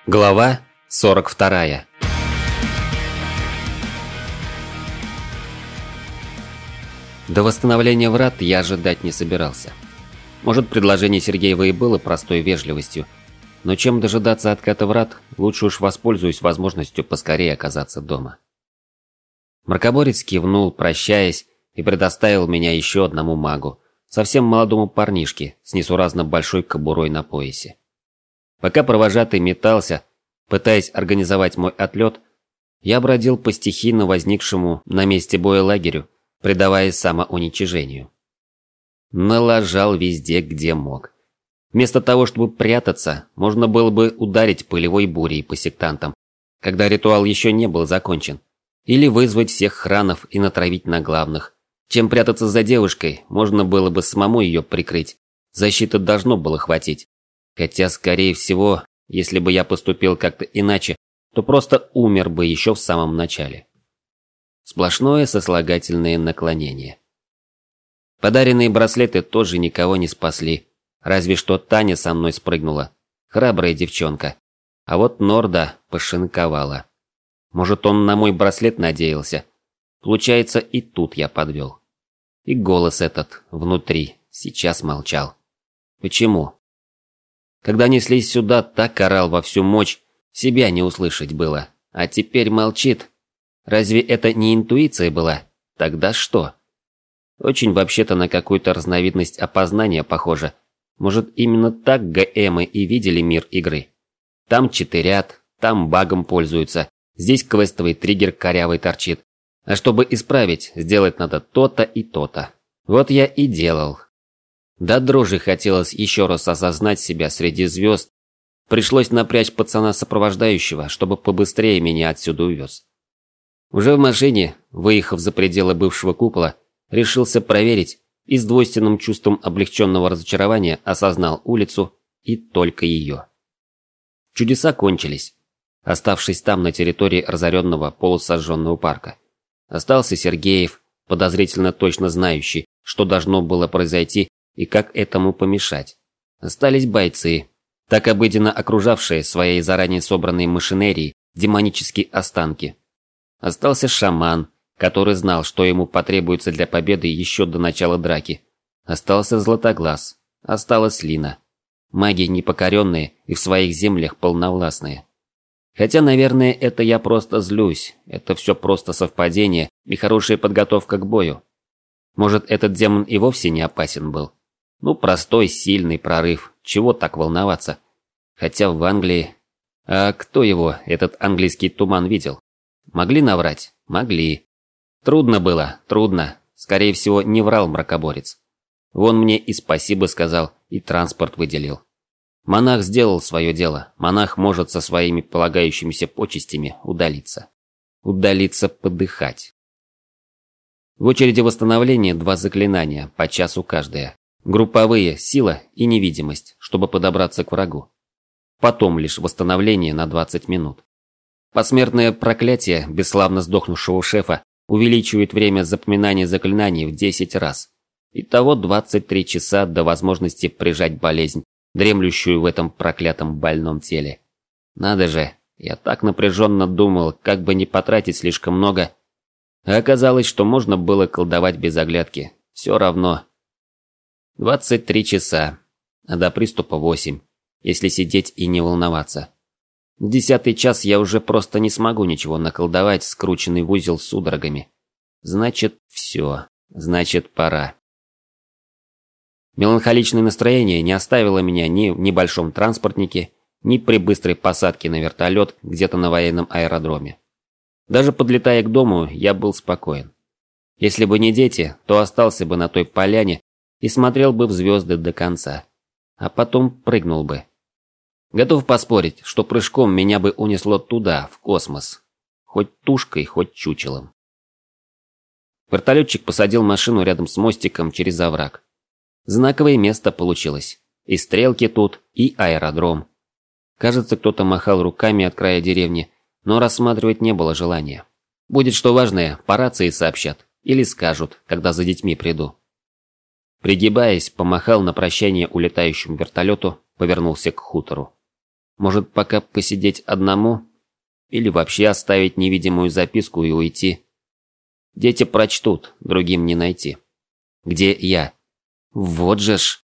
Глава 42. До восстановления врат я ожидать не собирался. Может, предложение Сергеева и было простой вежливостью, но чем дожидаться отката врат, лучше уж воспользуюсь возможностью поскорее оказаться дома. Мракоборец кивнул, прощаясь, и предоставил меня еще одному магу, совсем молодому парнишке с несуразно большой кобурой на поясе. Пока провожатый метался, пытаясь организовать мой отлет, я бродил по стихийно возникшему на месте боя лагерю, предаваясь самоуничижению. Налажал везде, где мог. Вместо того, чтобы прятаться, можно было бы ударить пылевой бурей по сектантам, когда ритуал еще не был закончен, или вызвать всех хранов и натравить на главных. Чем прятаться за девушкой, можно было бы самому ее прикрыть. Защиты должно было хватить. Хотя, скорее всего, если бы я поступил как-то иначе, то просто умер бы еще в самом начале. Сплошное сослагательное наклонение. Подаренные браслеты тоже никого не спасли. Разве что Таня со мной спрыгнула. Храбрая девчонка. А вот Норда пошинковала. Может, он на мой браслет надеялся. Получается, и тут я подвел. И голос этот внутри сейчас молчал. Почему? Когда неслись сюда, так орал во всю мощь, себя не услышать было. А теперь молчит. Разве это не интуиция была? Тогда что? Очень вообще-то на какую-то разновидность опознания похоже. Может, именно так ГМы и видели мир игры? Там читерят, там багом пользуются, здесь квестовый триггер корявый торчит. А чтобы исправить, сделать надо то-то и то-то. Вот я и делал. До дрожи хотелось еще раз осознать себя среди звезд. Пришлось напрячь пацана-сопровождающего, чтобы побыстрее меня отсюда увез. Уже в машине, выехав за пределы бывшего купола, решился проверить и с двойственным чувством облегченного разочарования осознал улицу и только ее. Чудеса кончились, оставшись там на территории разоренного полусожженного парка. Остался Сергеев, подозрительно точно знающий, что должно было произойти и как этому помешать. Остались бойцы, так обыденно окружавшие своей заранее собранной машинерией демонические останки. Остался шаман, который знал, что ему потребуется для победы еще до начала драки. Остался Златоглаз, осталась Лина. Маги непокоренные и в своих землях полновластные. Хотя, наверное, это я просто злюсь, это все просто совпадение и хорошая подготовка к бою. Может, этот демон и вовсе не опасен был? Ну, простой, сильный прорыв, чего так волноваться? Хотя в Англии... А кто его, этот английский туман, видел? Могли наврать? Могли. Трудно было, трудно. Скорее всего, не врал мракоборец. Вон мне и спасибо сказал, и транспорт выделил. Монах сделал свое дело. Монах может со своими полагающимися почестями удалиться. Удалиться подыхать. В очереди восстановления 2 заклинания, по часу каждое. Групповые – сила и невидимость, чтобы подобраться к врагу. Потом лишь восстановление на 20 минут. Посмертное проклятие бесславно сдохнувшего шефа увеличивает время запоминания заклинаний в 10 раз. Итого 23 часа до возможности прижать болезнь, дремлющую в этом проклятом больном теле. Надо же, я так напряженно думал, как бы не потратить слишком много. А оказалось, что можно было колдовать без оглядки. Все равно. 23 часа, а до приступа 8, если сидеть и не волноваться. В 10-й час я уже просто не смогу ничего наколдовать, скрученный в узел судорогами. Значит, все. Значит, пора. Меланхоличное настроение не оставило меня ни в небольшом транспортнике, ни при быстрой посадке на вертолет где-то на военном аэродроме. Даже подлетая к дому, я был спокоен. Если бы не дети, то остался бы на той поляне и смотрел бы в звезды до конца. А потом прыгнул бы. Готов поспорить, что прыжком меня бы унесло туда, в космос. Хоть тушкой, хоть чучелом. Вертолетчик посадил машину рядом с мостиком через овраг. Знаковое место получилось. И стрелки тут, и аэродром. Кажется, кто-то махал руками от края деревни, но рассматривать не было желания. Будет что важное, по рации сообщат. Или скажут, когда за детьми приду. Пригибаясь, помахал на прощание улетающему вертолету, повернулся к хутору. Может, пока посидеть одному? Или вообще оставить невидимую записку и уйти? Дети прочтут, другим не найти. Где я? Вот же ж.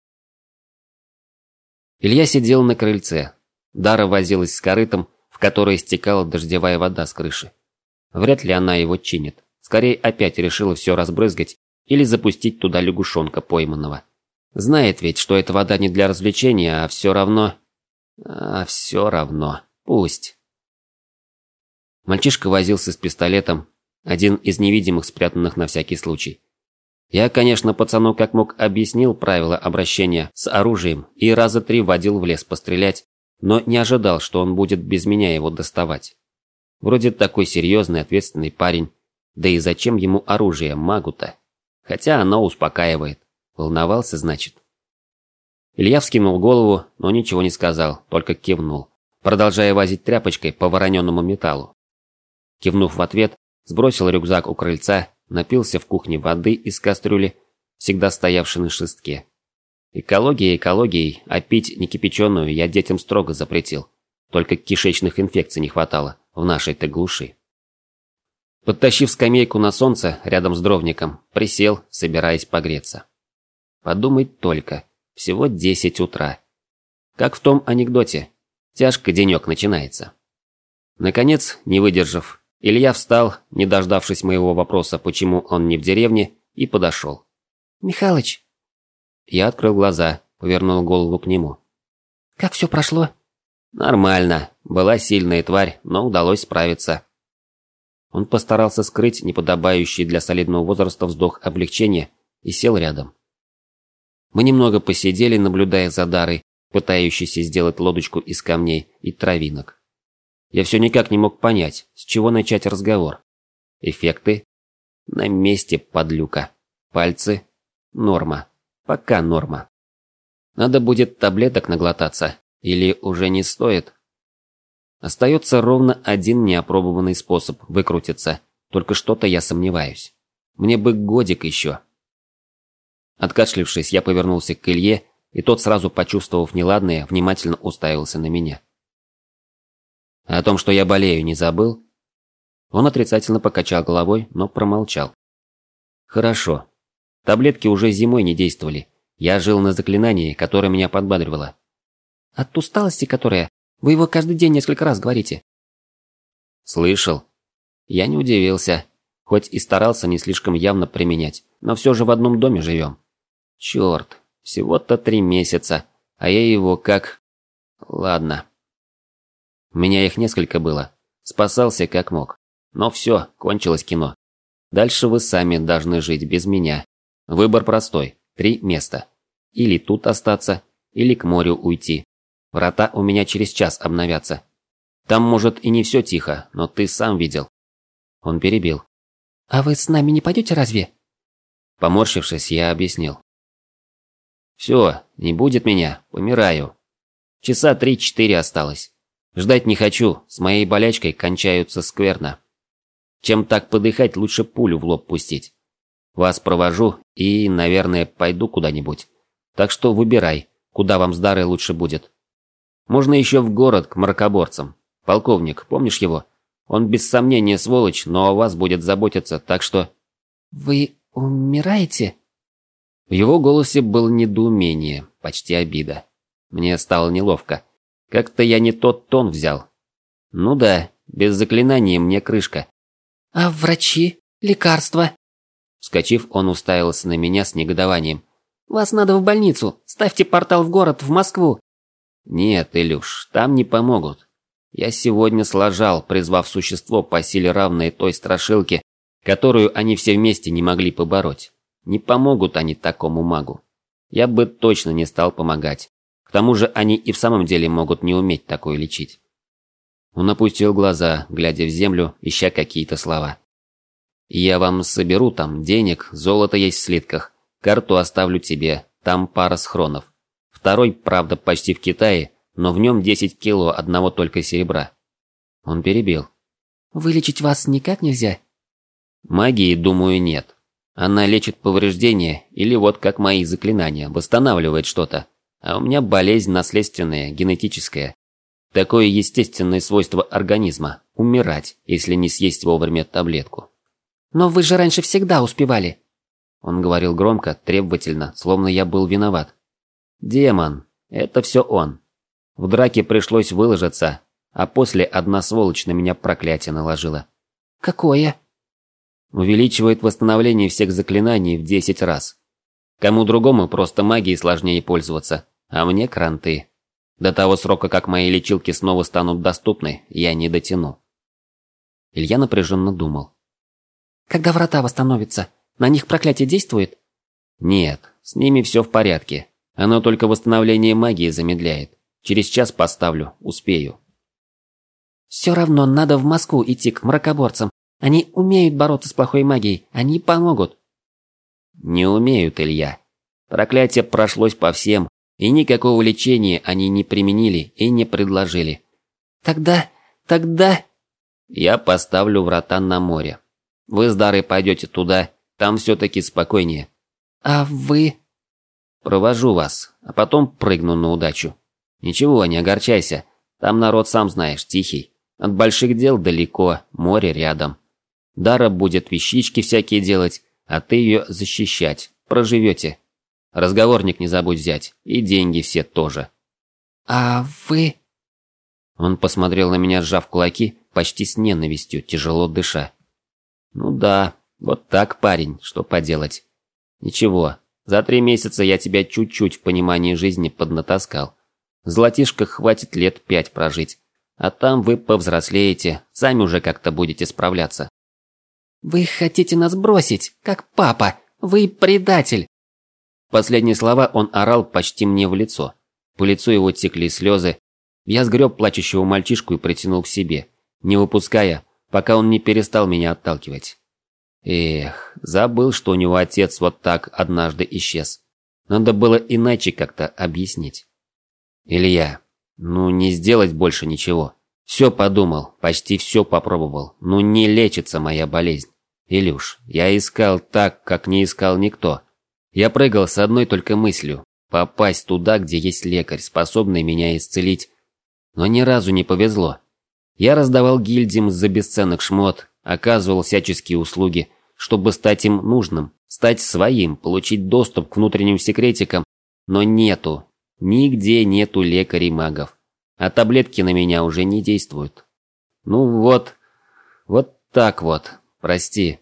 Илья сидел на крыльце. Дара возилась с корытом, в которое стекала дождевая вода с крыши. Вряд ли она его чинит. Скорее опять решила все разбрызгать или запустить туда лягушонка пойманного. Знает ведь, что эта вода не для развлечения, а все равно... Пусть. Мальчишка возился с пистолетом, один из невидимых, спрятанных на всякий случай. Я, конечно, пацану как мог объяснил правила обращения с оружием и раза 3 водил в лес пострелять, но не ожидал, что он будет без меня его доставать. Вроде такой серьезный, ответственный парень. Да и зачем ему оружие, магу-то? Хотя оно успокаивает. Волновался, значит. Илья вскинул голову, но ничего не сказал, только кивнул, продолжая возить тряпочкой по вороненному металлу. Кивнув в ответ, сбросил рюкзак у крыльца, напился в кухне воды из кастрюли, всегда стоявшей на шестке. Экология экологией, а пить некипяченую я детям строго запретил. Только кишечных инфекций не хватало в нашей-то глуши. Подтащив скамейку на солнце рядом с дровником, присел, собираясь погреться. Подумать только, всего 10 утра. Как в том анекдоте, тяжко денек начинается. Наконец, не выдержав, Илья встал, не дождавшись моего вопроса, почему он не в деревне, и подошел. «Михалыч!» Я открыл глаза, повернул голову к нему. «Как все прошло?» «Нормально. Была сильная тварь, но удалось справиться». Он постарался скрыть неподобающий для солидного возраста вздох облегчения и сел рядом. Мы немного посидели, наблюдая за Дарой, пытающейся сделать лодочку из камней и травинок. Я все никак не мог понять, с чего начать разговор. Эффекты? На месте, подлюка. Пальцы? Норма. Пока норма. Надо будет таблеток наглотаться. Или уже не стоит? Остается ровно один неопробованный способ выкрутиться. Только что-то я сомневаюсь. Мне бы годик еще. Откашлившись, я повернулся к Илье, и тот, сразу почувствовав неладное, внимательно уставился на меня. О том, что я болею, не забыл? Он отрицательно покачал головой, но промолчал. Хорошо. Таблетки уже зимой не действовали. Я жил на заклинании, которое меня подбадривало. От усталости, которая... Вы его каждый день несколько раз говорите. Слышал. Я не удивился. Хоть и старался не слишком явно применять, но все же в одном доме живем. Черт, всего-то 3 месяца, а я его как... Ладно. У меня их несколько было. Спасался как мог. Но все, кончилось кино. Дальше вы сами должны жить без меня. Выбор простой. 3 места. Или тут остаться, или к морю уйти. Врата у меня через час обновятся. Там, может, и не все тихо, но ты сам видел. Он перебил. «А вы с нами не пойдете разве?» Поморщившись, я объяснил. «Все, не будет меня, помираю. Часа 3-4 осталось. Ждать не хочу, с моей болячкой кончаются скверно. Чем так подыхать, лучше пулю в лоб пустить. Вас провожу и, наверное, пойду куда-нибудь. Так что выбирай, куда вам с Дарой лучше будет. Можно еще в город к мракоборцам. Полковник, помнишь его? Он без сомнения сволочь, но о вас будет заботиться, так что...» «Вы умираете?» В его голосе было недоумение, почти обида. Мне стало неловко. Как-то я не тот тон взял. Ну да, без заклинания мне крышка. «А врачи? Лекарства?» Вскочив, он уставился на меня с негодованием. «Вас надо в больницу. Ставьте портал в город, в Москву». «Нет, Илюш, там не помогут. Я сегодня сложал, призвав существо по силе равной той страшилке, которую они все вместе не могли побороть. Не помогут они такому магу. Я бы точно не стал помогать. К тому же они и в самом деле могут не уметь такое лечить». Он опустил глаза, глядя в землю, ища какие-то слова. «Я вам соберу там денег, золото есть в слитках. Карту оставлю тебе, там пара схронов. Второй, правда, почти в Китае, но в нем 10 кило одного только серебра». Он перебил. «Вылечить вас никак нельзя?» «Магии, думаю, нет. Она лечит повреждения или вот как мои заклинания, восстанавливает что-то. А у меня болезнь наследственная, генетическая. Такое естественное свойство организма – умирать, если не съесть вовремя таблетку. Но вы же раньше всегда успевали. Он говорил громко, требовательно, словно я был виноват. Демон, это все он. В драке пришлось выложиться, а после одна сволочь на меня проклятие наложила. Какое? Увеличивает восстановление всех заклинаний в 10 раз. Кому другому просто магией сложнее пользоваться, а мне кранты. До того срока, как мои лечилки снова станут доступны, я не дотяну. Илья напряженно думал. Когда врата восстановятся, на них проклятие действует? Нет, с ними все в порядке. Оно только восстановление магии замедляет. Через час поставлю, успею. Все равно надо в Москву идти к мракоборцам. Они умеют бороться с плохой магией, они помогут. Не умеют, Илья. Проклятие прошлось по всем, и никакого лечения они не применили и не предложили. Тогда... Я поставлю врата на море. Вы с Дарой пойдете туда, там все-таки спокойнее. А вы... Провожу вас, а потом прыгну на удачу. Ничего, не огорчайся, там народ, сам знаешь, тихий. От больших дел далеко, море рядом. Дара будет вещички всякие делать, а ты ее защищать. Проживете. Разговорник не забудь взять, и деньги все тоже. А вы... Он посмотрел на меня, сжав кулаки, почти с ненавистью, тяжело дыша. Ну да, вот так, парень, что поделать. Ничего, за 3 месяца я тебя чуть-чуть в понимании жизни поднатаскал. В золотишках хватит лет 5 прожить. А там вы повзрослеете, сами уже как-то будете справляться. Вы хотите нас бросить, как папа. Вы предатель. Последние слова он орал почти мне в лицо. По лицу его текли слезы. Я сгреб плачущего мальчишку и притянул к себе, не выпуская, пока он не перестал меня отталкивать. Эх, забыл, что у него отец вот так однажды исчез. Надо было иначе как-то объяснить. Илья, ну не сделать больше ничего. Все подумал, почти все попробовал, но не лечится моя болезнь. Илюш, я искал так, как не искал никто. Я прыгал с одной только мыслью – попасть туда, где есть лекарь, способный меня исцелить. Но ни разу не повезло. Я раздавал гильдиям за бесценных шмот, оказывал всяческие услуги, чтобы стать им нужным, стать своим, получить доступ к внутренним секретикам, но нету, нигде нету лекарей-магов, а таблетки на меня уже не действуют. Ну вот так вот, прости.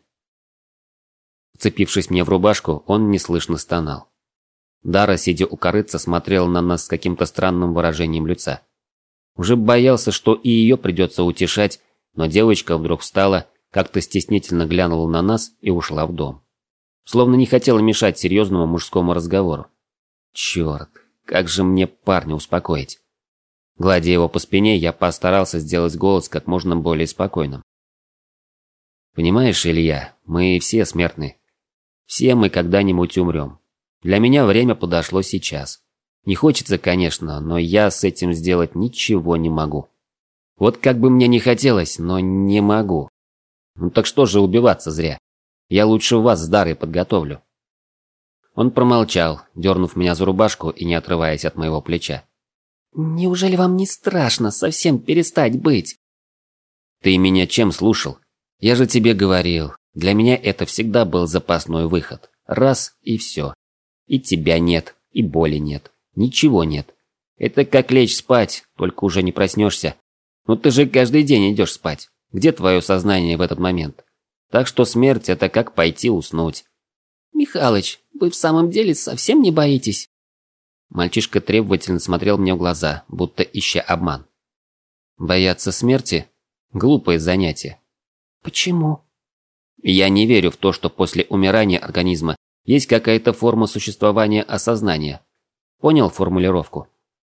Вцепившись мне в рубашку, он неслышно стонал. Дара, сидя у корытца, смотрела на нас с каким-то странным выражением лица. Уже боялся, что и ее придется утешать, но девочка вдруг встала, как-то стеснительно глянула на нас и ушла в дом. Словно не хотела мешать серьезному мужскому разговору. Черт, как же мне парня успокоить? Гладя его по спине, я постарался сделать голос как можно более спокойным. Понимаешь, Илья, мы все смертны. Все мы когда-нибудь умрем. Для меня время подошло сейчас. Не хочется, конечно, но я с этим сделать ничего не могу. Вот как бы мне не хотелось, но не могу. Ну так что же убиваться зря? Я лучше вас с Дарой подготовлю. Он промолчал, дернув меня за рубашку и не отрываясь от моего плеча. Неужели вам не страшно совсем перестать быть? Ты меня чем слушал? Я же тебе говорил, для меня это всегда был запасной выход. Раз и все. И тебя нет, и боли нет. Ничего нет. Это как лечь спать, только уже не проснешься. Но ты же каждый день идешь спать. Где твое сознание в этот момент? Так что смерть – это как пойти уснуть. Михалыч, вы в самом деле совсем не боитесь? Мальчишка требовательно смотрел мне в глаза, будто ища обман. Бояться смерти – глупое занятие. Почему? Я не верю в то, что после умирания организма есть какая-то форма существования осознания. Понял формулировку?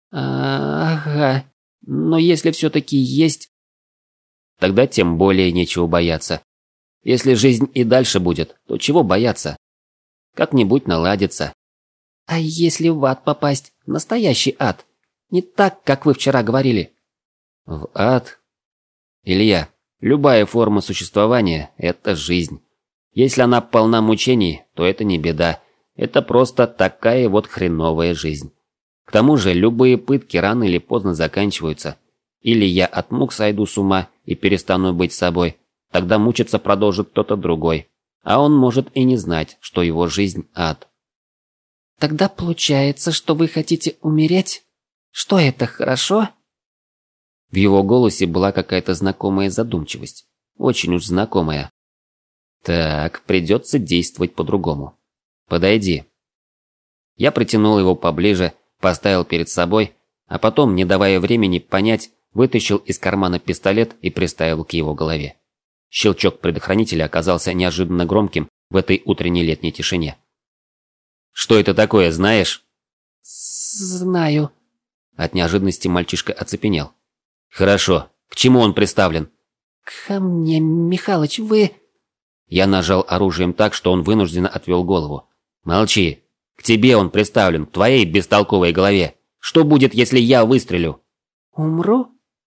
Ага. Но если все-таки есть... Тогда тем более нечего бояться. Если жизнь и дальше будет, то чего бояться? Как-нибудь наладится. А если в ад попасть? Настоящий ад. Не так, как вы вчера говорили. В ад? Илья, любая форма существования – это жизнь. Если она полна мучений, то это не беда. Это просто такая вот хреновая жизнь. К тому же любые пытки рано или поздно заканчиваются. Или я от мук сойду с ума и перестану быть собой, тогда мучиться продолжит кто-то другой. А он может и не знать, что его жизнь – ад. Тогда получается, что вы хотите умереть? Что это, хорошо? В его голосе была какая-то знакомая задумчивость. Очень уж знакомая. Так, придется действовать по-другому. Подойди. Я притянул его поближе, поставил перед собой, а потом, не давая времени понять, вытащил из кармана пистолет и приставил к его голове. Щелчок предохранителя оказался неожиданно громким в этой утренней летней тишине. «Что это такое, знаешь?» Знаю. От неожиданности мальчишка оцепенел. «Хорошо. К чему он приставлен?» Ко мне, Михалыч, вы... Я нажал оружием так, что он вынужденно отвел голову. «Молчи. К тебе он приставлен, к твоей бестолковой голове. Что будет, если я выстрелю?» Умру?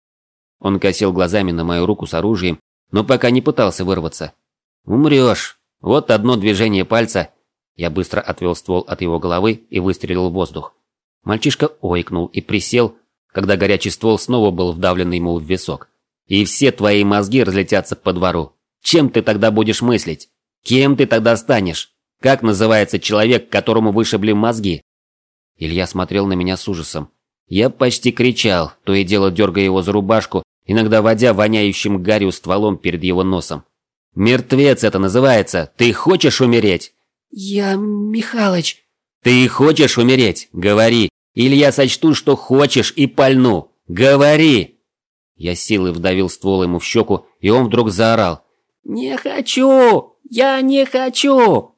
Он косил глазами на мою руку с оружием, но пока не пытался вырваться. «Умрешь. Вот одно движение пальца». Я быстро отвел ствол от его головы и выстрелил в воздух. Мальчишка ойкнул и присел, когда горячий ствол снова был вдавлен ему в висок. «И все твои мозги разлетятся по двору. Чем ты тогда будешь мыслить? Кем ты тогда станешь? Как называется человек, которому вышибли мозги?» Илья смотрел на меня с ужасом. Я почти кричал, то и дело дергая его за рубашку, иногда водя воняющим гарью стволом перед его носом. «Мертвец это называется! Ты хочешь умереть?» Я, Михалыч... «Ты хочешь умереть? Говори! Или я сочту, что хочешь, и пальну! Говори!» Я силой вдавил ствол ему в щеку, и он вдруг заорал. Не хочу! Я не хочу!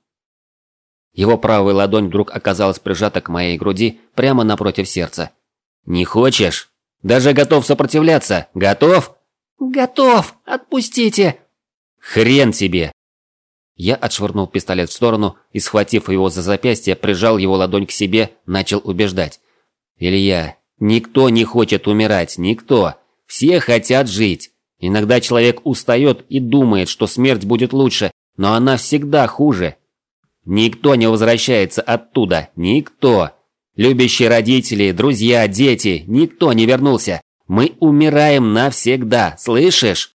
Его правая ладонь вдруг оказалась прижата к моей груди прямо напротив сердца. «Не хочешь? Даже готов сопротивляться? Готов?» Готов! Отпустите! «Хрен тебе!» Я отшвырнул пистолет в сторону и, схватив его за запястье, прижал его ладонь к себе, начал убеждать. «Илья, никто не хочет умирать, никто. Все хотят жить. Иногда человек устает и думает, что смерть будет лучше, но она всегда хуже. Никто не возвращается оттуда, никто. Любящие родители, друзья, дети, никто не вернулся. Мы умираем навсегда, слышишь?»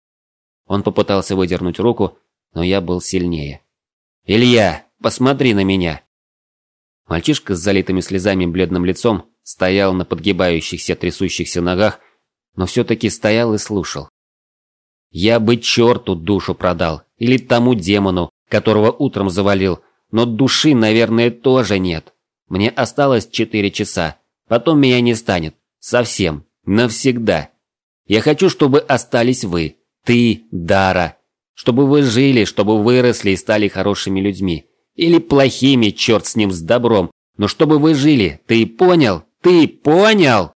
Он попытался выдернуть руку, но я был сильнее. «Илья, посмотри на меня!» Мальчишка с залитыми слезами бледным лицом стоял на подгибающихся, трясущихся ногах, но все-таки стоял и слушал. «Я бы черту душу продал, или тому демону, которого утром завалил, но души, наверное, тоже нет. Мне осталось 4 часа, потом меня не станет, совсем, навсегда. Я хочу, чтобы остались вы, ты, Дара. Чтобы вы жили, чтобы выросли и стали хорошими людьми. Или плохими, черт с ним, с добром. Но чтобы вы жили, ты понял? Ты понял?»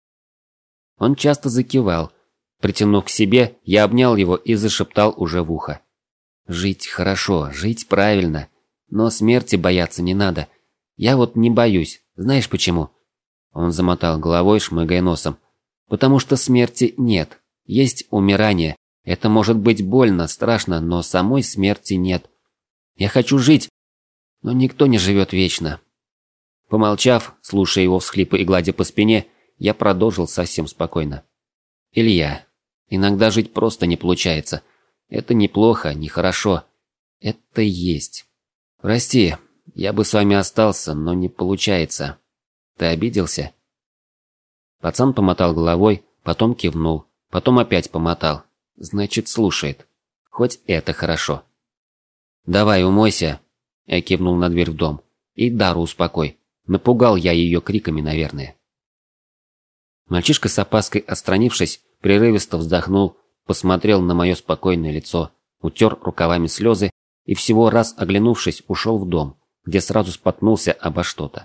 Он часто закивал. Притянув к себе, я обнял его и зашептал уже в ухо. «Жить хорошо, жить правильно. Но смерти бояться не надо. Я вот не боюсь. Знаешь почему?» Он замотал головой, шмыгая носом. «Потому что смерти нет. Есть умирание. Это может быть больно, страшно, но самой смерти нет. Я хочу жить, но никто не живет вечно». Помолчав, слушая его всхлипы и гладя по спине, я продолжил совсем спокойно. «Илья, иногда жить просто не получается. Это неплохо, нехорошо. Это есть. Прости, я бы с вами остался, но не получается. Ты обиделся?» Пацан помотал головой, потом кивнул, потом опять помотал. Значит, слушает. Хоть это хорошо. «Давай, умойся», – я кивнул на дверь в дом. «И Дару успокой. Напугал я ее криками, наверное». Мальчишка с опаской отстранившись, прерывисто вздохнул, посмотрел на мое спокойное лицо, утер рукавами слезы и всего раз оглянувшись, ушел в дом, где сразу споткнулся обо что-то.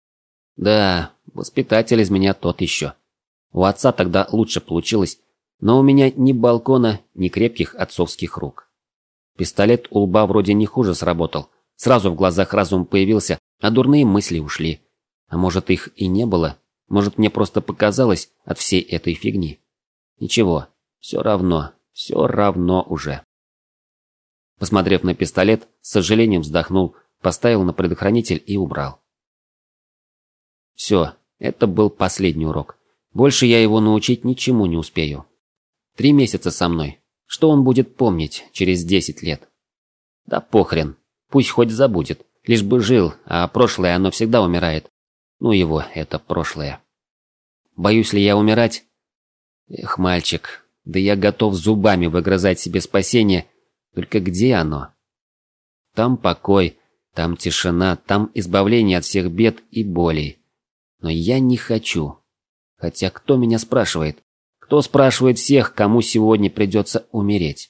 Да, воспитатель из меня тот еще. У отца тогда лучше получилось, но у меня ни балкона, ни крепких отцовских рук. Пистолет у лба вроде не хуже сработал. Сразу в глазах разум появился, а дурные мысли ушли. А может, их и не было? Может, мне просто показалось от всей этой фигни? Ничего, все равно уже. Посмотрев на пистолет, с сожалением вздохнул, поставил на предохранитель и убрал. Все, это был последний урок. Больше я его научить ничему не успею. 3 месяца со мной. Что он будет помнить через 10 лет? Да похрен. Пусть хоть забудет. Лишь бы жил, а прошлое оно всегда умирает. Ну его, это прошлое. Боюсь ли я умирать? Эх, мальчик, да я готов зубами выгрызать себе спасение. Только где оно? Там покой, там тишина, там избавление от всех бед и болей. Но я не хочу. Хотя кто меня спрашивает? Кто спрашивает всех, кому сегодня придется умереть?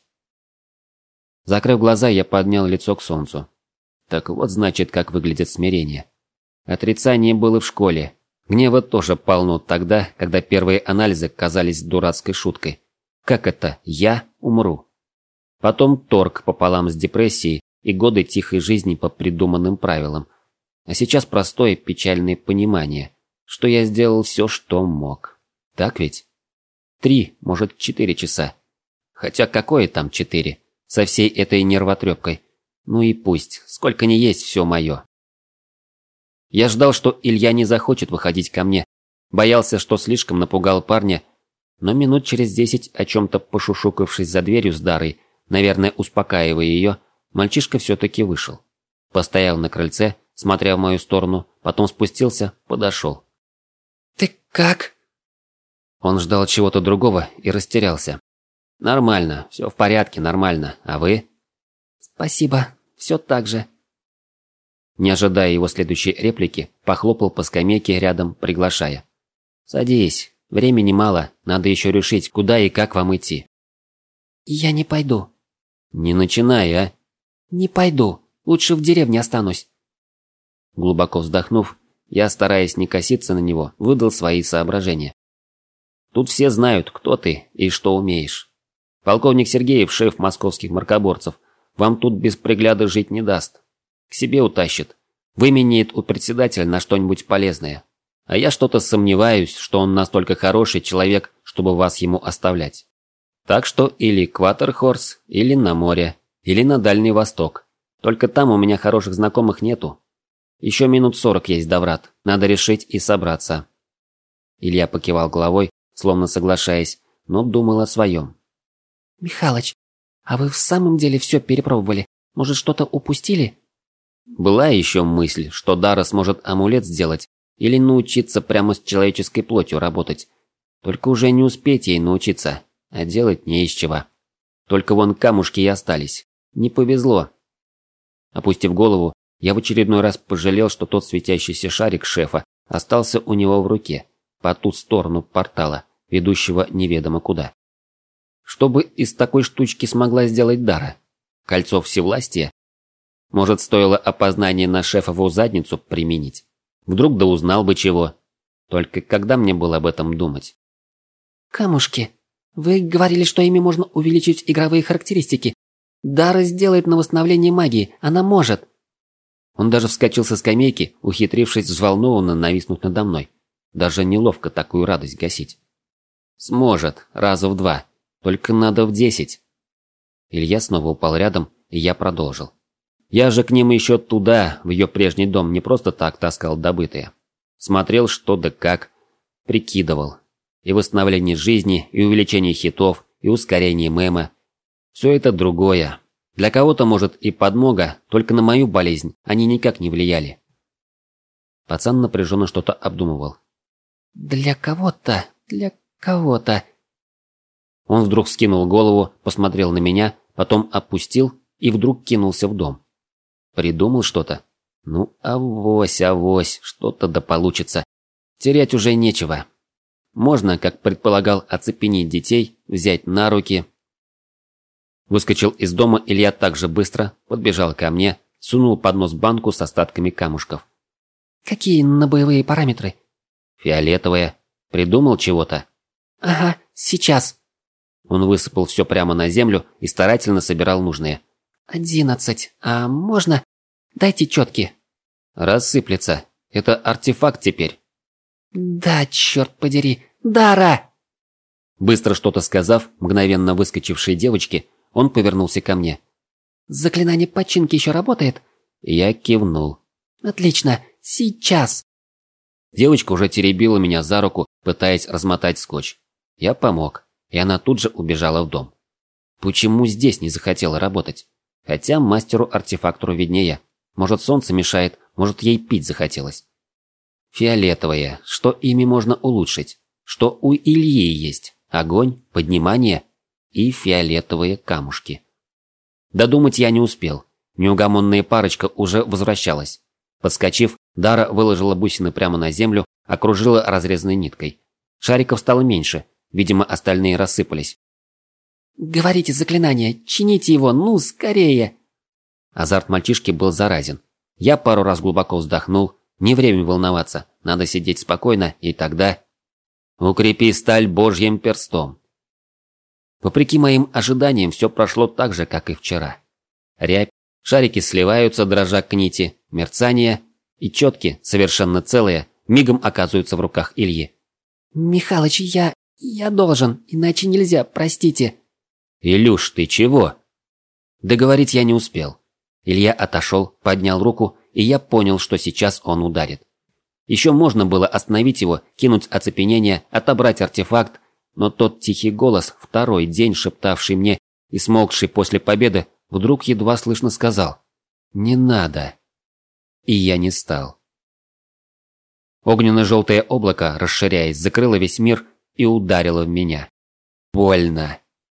Закрыв глаза, я поднял лицо к солнцу. Так вот, значит, как выглядит смирение. Отрицание было в школе. Гнева тоже полно тогда, когда первые анализы казались дурацкой шуткой. Как это «я умру»? Потом торг пополам с депрессией и годы тихой жизни по придуманным правилам. А сейчас простое печальное понимание, что я сделал все, что мог. Так ведь? 3, может, 4 часа. Хотя какое там 4? Со всей этой нервотрепкой. Ну и пусть, сколько ни есть, все мое. Я ждал, что Илья не захочет выходить ко мне. Боялся, что слишком напугал парня. Но минут через 10, о чем-то пошушукавшись за дверью с Дарой, наверное, успокаивая ее, мальчишка все-таки вышел. Постоял на крыльце, смотря в мою сторону, потом спустился, подошел. «Ты как?» Он ждал чего-то другого и растерялся. «Нормально, все в порядке, нормально. А вы?» «Спасибо, все так же». Не ожидая его следующей реплики, похлопал по скамейке рядом, приглашая. «Садись, времени мало, надо еще решить, куда и как вам идти». «Я не пойду». «Не начинай, а?» «Не пойду, лучше в деревне останусь». Глубоко вздохнув, я, стараясь не коситься на него, выдал свои соображения. «Тут все знают, кто ты и что умеешь. Полковник Сергеев, шеф московских мракоборцев, вам тут без пригляда жить не даст. К себе утащит. Выменяет у председателя на что-нибудь полезное. А я что-то сомневаюсь, что он настолько хороший человек, чтобы вас ему оставлять. Так что или Кватерхорс, или на море, или на Дальний Восток. Только там у меня хороших знакомых нету. Еще минут 40 есть до врат. Надо решить и собраться». Илья покивал головой, словно соглашаясь, но думал о своем. «Михалыч, а вы в самом деле все перепробовали? Может, что-то упустили?» Была еще мысль, что Дара сможет амулет сделать или научиться прямо с человеческой плотью работать. Только уже не успеть ей научиться, а делать не из чего. Только вон камушки и остались. Не повезло. Опустив голову, я в очередной раз пожалел, что тот светящийся шарик шефа остался у него в руке, по ту сторону портала, ведущего неведомо куда. Что бы из такой штучки смогла сделать Дара? Кольцо всевластия? Может, стоило опознание на шефову задницу применить? Вдруг да узнал бы чего. Только когда мне было об этом думать? «Камушки. Вы говорили, что ими можно увеличить игровые характеристики. Дара сделает на восстановление магии. Она может». Он даже вскочил со скамейки, ухитрившись взволнованно нависнуть надо мной. Даже неловко такую радость гасить. «Сможет, раза в 2. Только надо в 10. Илья снова упал рядом, и я продолжил. Я же к ним еще туда, в ее прежний дом, не просто так таскал добытые. Смотрел что да как, прикидывал. И восстановление жизни, и увеличение хитов, и ускорение мема. Все это другое. Для кого-то, может, и подмога, только на мою болезнь они никак не влияли. Пацан напряженно что-то обдумывал. «Для кого-то, для кого-то...» Он вдруг вскинул голову, посмотрел на меня, потом опустил и вдруг кинулся в дом. Придумал что-то? Ну, авось, что-то да получится. Терять уже нечего. Можно, как предполагал, оцепенить детей, взять на руки. Выскочил из дома Илья так же быстро, подбежал ко мне, сунул под нос банку с остатками камушков. «Какие на боевые параметры?» «Фиолетовая. Придумал чего-то?» «Ага, сейчас». Он высыпал все прямо на землю и старательно собирал нужные. 11. А можно? Дайте четки. Рассыплется. Это артефакт теперь. Да, черт подери. Дара! Быстро что-то сказав, мгновенно выскочившей девочке, он повернулся ко мне. Заклинание починки еще работает? Я кивнул. Отлично. Сейчас. Девочка уже теребила меня за руку, пытаясь размотать скотч. Я помог, и она тут же убежала в дом. Почему здесь не захотела работать? Хотя мастеру-артефактору виднее. Может, солнце мешает, может, ей пить захотелось. Фиолетовые. Что ими можно улучшить? Что у Ильи есть? Огонь, поднимание и фиолетовые камушки. Додумать я не успел. Неугомонная парочка уже возвращалась. Подскочив, Дара выложила бусины прямо на землю, окружила разрезанной ниткой. Шариков стало меньше, видимо, остальные рассыпались. «Говорите заклинание, чините его, ну, скорее!» Азарт мальчишки был заразен. Я пару раз глубоко вздохнул, не время волноваться, надо сидеть спокойно, и тогда... Укрепи сталь божьим перстом. Вопреки моим ожиданиям, все прошло так же, как и вчера. Рябь, шарики сливаются, дрожа к нити, мерцание, и четки, совершенно целые, мигом оказываются в руках Ильи. «Михалыч, я должен, иначе нельзя, простите». «Илюш, ты чего?» Договорить я не успел. Илья отошел, поднял руку, и я понял, что сейчас он ударит. Еще можно было остановить его, кинуть оцепенение, отобрать артефакт, но тот тихий голос, второй день шептавший мне и смолкший после победы, вдруг едва слышно сказал «Не надо». И я не стал. Огненно-желтое облако, расширяясь, закрыло весь мир и ударило в меня. Больно.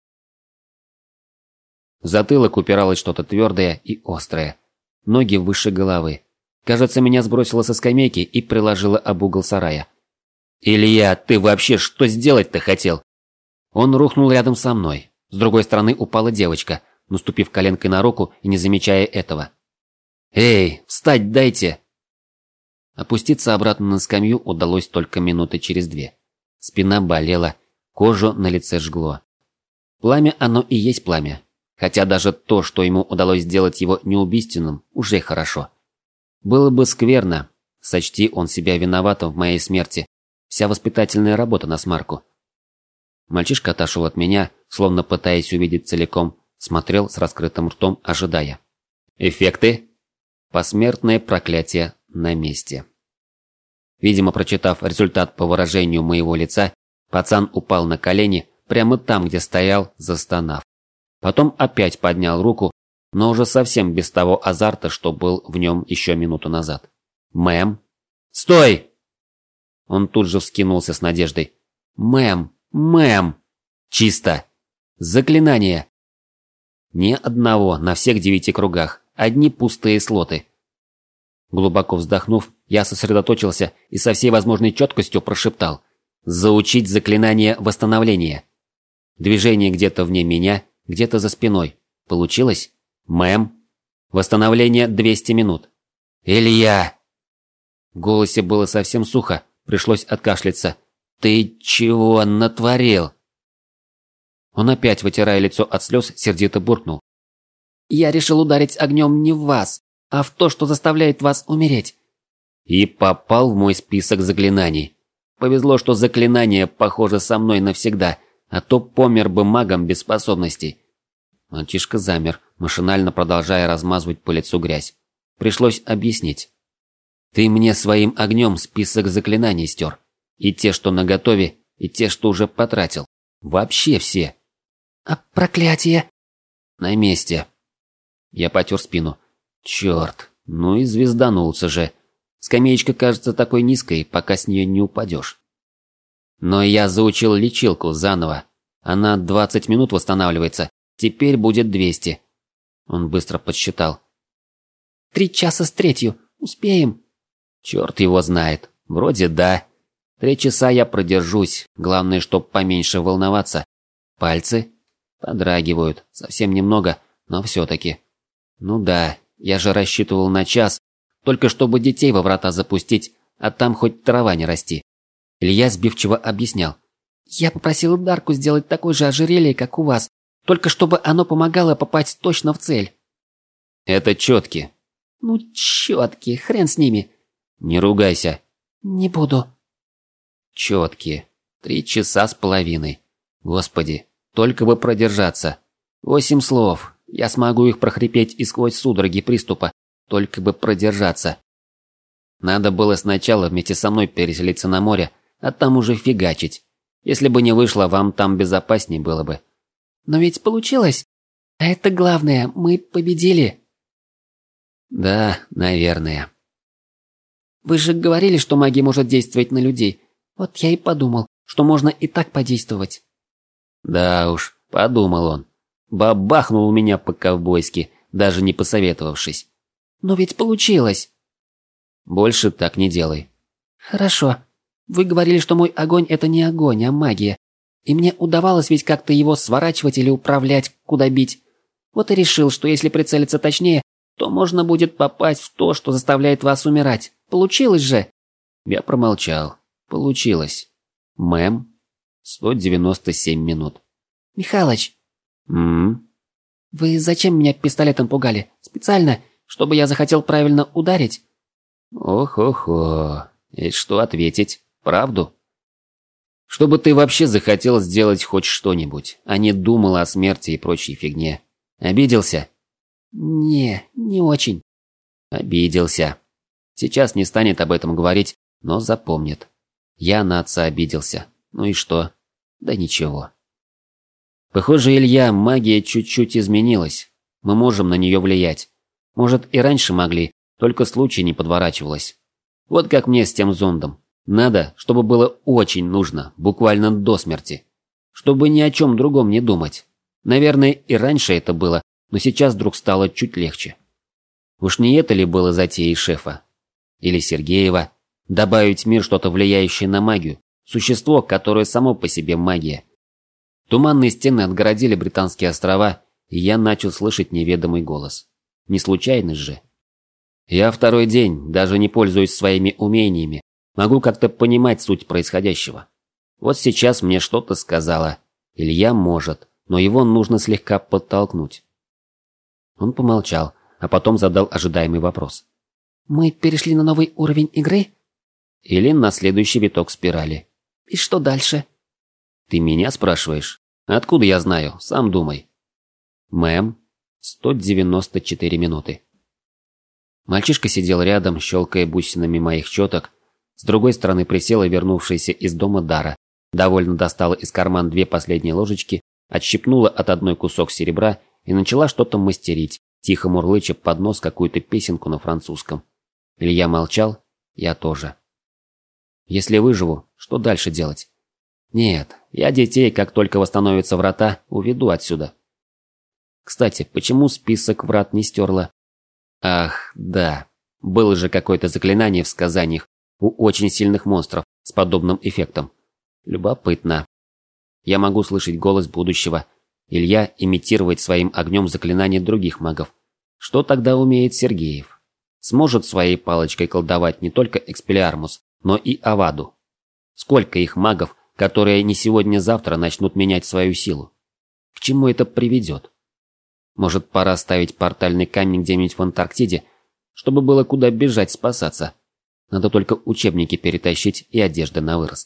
В затылок упиралось что-то твердое и острое. Ноги выше головы. Кажется, меня сбросило со скамейки и приложило об угол сарая. «Илья, ты вообще что сделать-то хотел?» Он рухнул рядом со мной. С другой стороны упала девочка, наступив коленкой на руку и не замечая этого. «Эй, встать дайте!» Опуститься обратно на скамью удалось только минуты через 2. Спина болела, кожу на лице жгло. Пламя оно и есть пламя. Хотя даже то, что ему удалось сделать его неубийственным, уже хорошо. Было бы скверно, сочти он себя виноватым в моей смерти, вся воспитательная работа на смарку. Мальчишка отошел от меня, словно пытаясь увидеть целиком, смотрел с раскрытым ртом, ожидая. Эффекты? Посмертное проклятие на месте. Видимо, прочитав результат по выражению моего лица, пацан упал на колени, прямо там, где стоял, застонав. Потом опять поднял руку, но уже совсем без того азарта, что был в нем еще минуту назад. «Мэм?» «Стой!» Он тут же вскинулся с надеждой. «Мэм! Мэм!» «Чисто! Заклинание!» Ни одного на всех 9 кругах, одни пустые слоты. Глубоко вздохнув, я сосредоточился и со всей возможной четкостью прошептал: «Заучить заклинание восстановления». Движение где-то вне меня, где-то за спиной. Получилось? «Мэм?» Восстановление 200 минут. «Илья!» В голосе было совсем сухо, пришлось откашляться. «Ты чего натворил?» Он опять, вытирая лицо от слез, сердито буркнул. «Я решил ударить огнем не в вас, а в то, что заставляет вас умереть». И попал в мой список заклинаний. Повезло, что заклинание, похоже, со мной навсегда, а то помер бы магом без способностей. Мальчишка замер, машинально продолжая размазывать по лицу грязь. Пришлось объяснить. «Ты мне своим огнем список заклинаний стер. И те, что наготове, и те, что уже потратил. Вообще все». «А проклятие?» «На месте». Я потер спину. «Черт, ну и звезданулся же. Скамеечка кажется такой низкой, пока с нее не упадешь». Но я заучил лечилку заново. Она 20 минут восстанавливается. Теперь будет 200. Он быстро подсчитал. 3 часа с третью. Успеем? Черт его знает. Вроде да. 3 часа я продержусь. Главное, чтоб поменьше волноваться. Пальцы подрагивают. Совсем немного, но все-таки. Ну да, я же рассчитывал на час. Только чтобы детей во врата запустить, а там хоть трава не расти. Илья сбивчиво объяснял. Я попросил Дарку сделать такое же ожерелье, как у вас. Только чтобы оно помогало попасть точно в цель. Это четки. Ну, четки, хрен с ними. Не ругайся. Не буду. Четки. 3 часа с половиной. Господи, только бы продержаться. 8 слов. Я смогу их прохрипеть и сквозь судороги приступа. Только бы продержаться. Надо было сначала вместе со мной переселиться на море, а там уже фигачить. Если бы не вышло, вам там безопаснее было бы. Но ведь получилось. А это главное, мы победили. Да, наверное. Вы же говорили, что магия может действовать на людей. Вот я и подумал, что можно и так подействовать. Да уж, подумал он. Бабахнул меня по-ковбойски, даже не посоветовавшись. Но ведь получилось. Больше так не делай. Хорошо. Вы говорили, что мой огонь – это не огонь, а магия. И мне удавалось ведь как-то его сворачивать или управлять, куда бить. Вот и решил, что если прицелиться точнее, то можно будет попасть в то, что заставляет вас умирать. Получилось же? Я промолчал. Получилось. Мэм. 197 минут. Михалыч. Вы зачем меня пистолетом пугали? Специально, чтобы я захотел правильно ударить? Ох-охо. И что ответить? Правду? Чтобы ты вообще захотел сделать хоть что-нибудь, а не думал о смерти и прочей фигне. Обиделся? Не очень. Обиделся. Сейчас не станет об этом говорить, но запомнит. Я на отца обиделся. Ну и что? Да ничего. Похоже, Илья, магия чуть-чуть изменилась. Мы можем на нее влиять. Может, и раньше могли, только случай не подворачивалось. Вот как мне с тем зондом. Надо, чтобы было очень нужно, буквально до смерти. Чтобы ни о чем другом не думать. Наверное, и раньше это было, но сейчас вдруг стало чуть легче. Уж не это ли было затеей шефа? Или Сергеева? Добавить в мир что-то влияющее на магию. Существо, которое само по себе магия. Туманные стены отгородили Британские острова, и я начал слышать неведомый голос. Не случайность же. Я второй день, даже не пользуясь своими умениями, могу как-то понимать суть происходящего. Вот сейчас мне что-то сказала. Илья может, но его нужно слегка подтолкнуть. Он помолчал, а потом задал ожидаемый вопрос. Мы перешли на новый уровень игры? Или на следующий виток спирали. И что дальше? Ты меня спрашиваешь? Откуда я знаю? Сам думай. Мэм, 194 минуты. Мальчишка сидел рядом, щелкая бусинами моих четок. С другой стороны присела вернувшаяся из дома Дара. Довольно достала из кармана 2 последние ложечки, отщипнула от одной кусок серебра и начала что-то мастерить, тихо мурлыча под нос какую-то песенку на французском. Илья молчал, я тоже. Если выживу, что дальше делать? Нет, я детей, как только восстановятся врата, уведу отсюда. Кстати, почему список врат не стерла? Ах, да, было же какое-то заклинание в сказаниях у очень сильных монстров с подобным эффектом. Любопытно. Я могу слышать голос будущего. Илья имитировать своим огнем заклинания других магов. Что тогда умеет Сергеев? Сможет своей палочкой колдовать не только Экспеллиармус, но и Аваду. Сколько их магов, которые не сегодня-завтра начнут менять свою силу? К чему это приведет? Может, пора ставить портальный камень где-нибудь в Антарктиде, чтобы было куда бежать спасаться? Надо только учебники перетащить и одежды на вырост.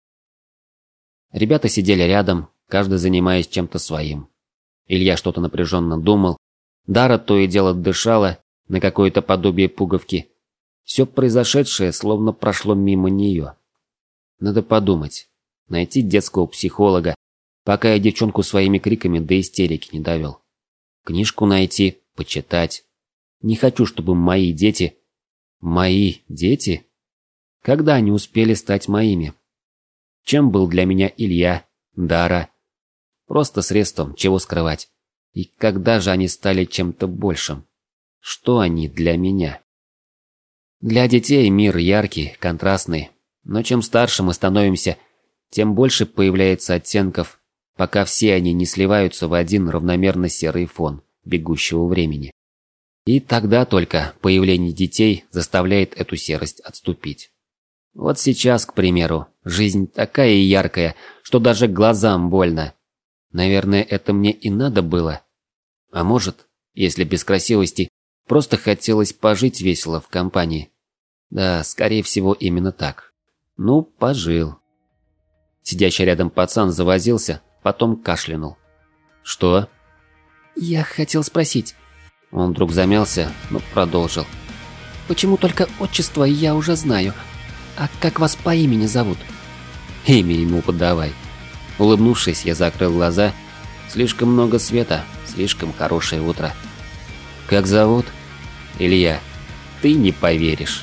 Ребята сидели рядом, каждый занимаясь чем-то своим. Илья что-то напряженно думал. Дара то и дело дышала на какое-то подобие пуговки. Все произошедшее словно прошло мимо нее. Надо подумать. Найти детского психолога, пока я девчонку своими криками до истерики не довел. Книжку найти, почитать. Не хочу, чтобы мои дети... Мои дети? Когда они успели стать моими? Чем был для меня Илья, Дара? Просто средством, чего скрывать. И когда же они стали чем-то большим? Что они для меня? Для детей мир яркий, контрастный. Но чем старше мы становимся, тем больше появляется оттенков, пока все они не сливаются в один равномерно серый фон бегущего времени. И тогда только появление детей заставляет эту серость отступить. Вот сейчас, к примеру, жизнь такая яркая, что даже глазам больно. Наверное, это мне и надо было. А может, если без красивости, просто хотелось пожить весело в компании. Да, скорее всего, именно так. Ну, пожил. Сидящий рядом пацан завозился, потом кашлянул. Что? Я хотел спросить. Он вдруг замялся, но продолжил. Почему только отчество я уже знаю? А как вас по имени зовут? Имя ему подавай. Улыбнувшись, я закрыл глаза. Слишком много света, слишком хорошее утро. Как зовут? Илья. Ты не поверишь.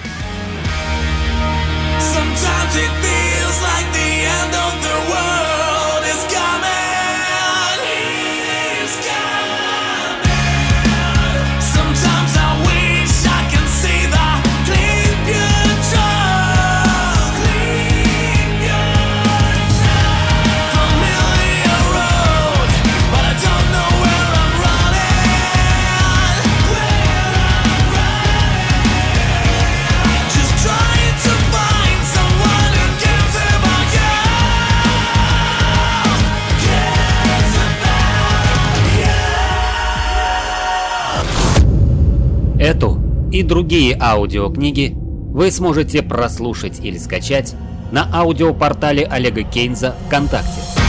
Эту и другие аудиокниги вы сможете прослушать или скачать на аудиопортале Олега Кейнза ВКонтакте.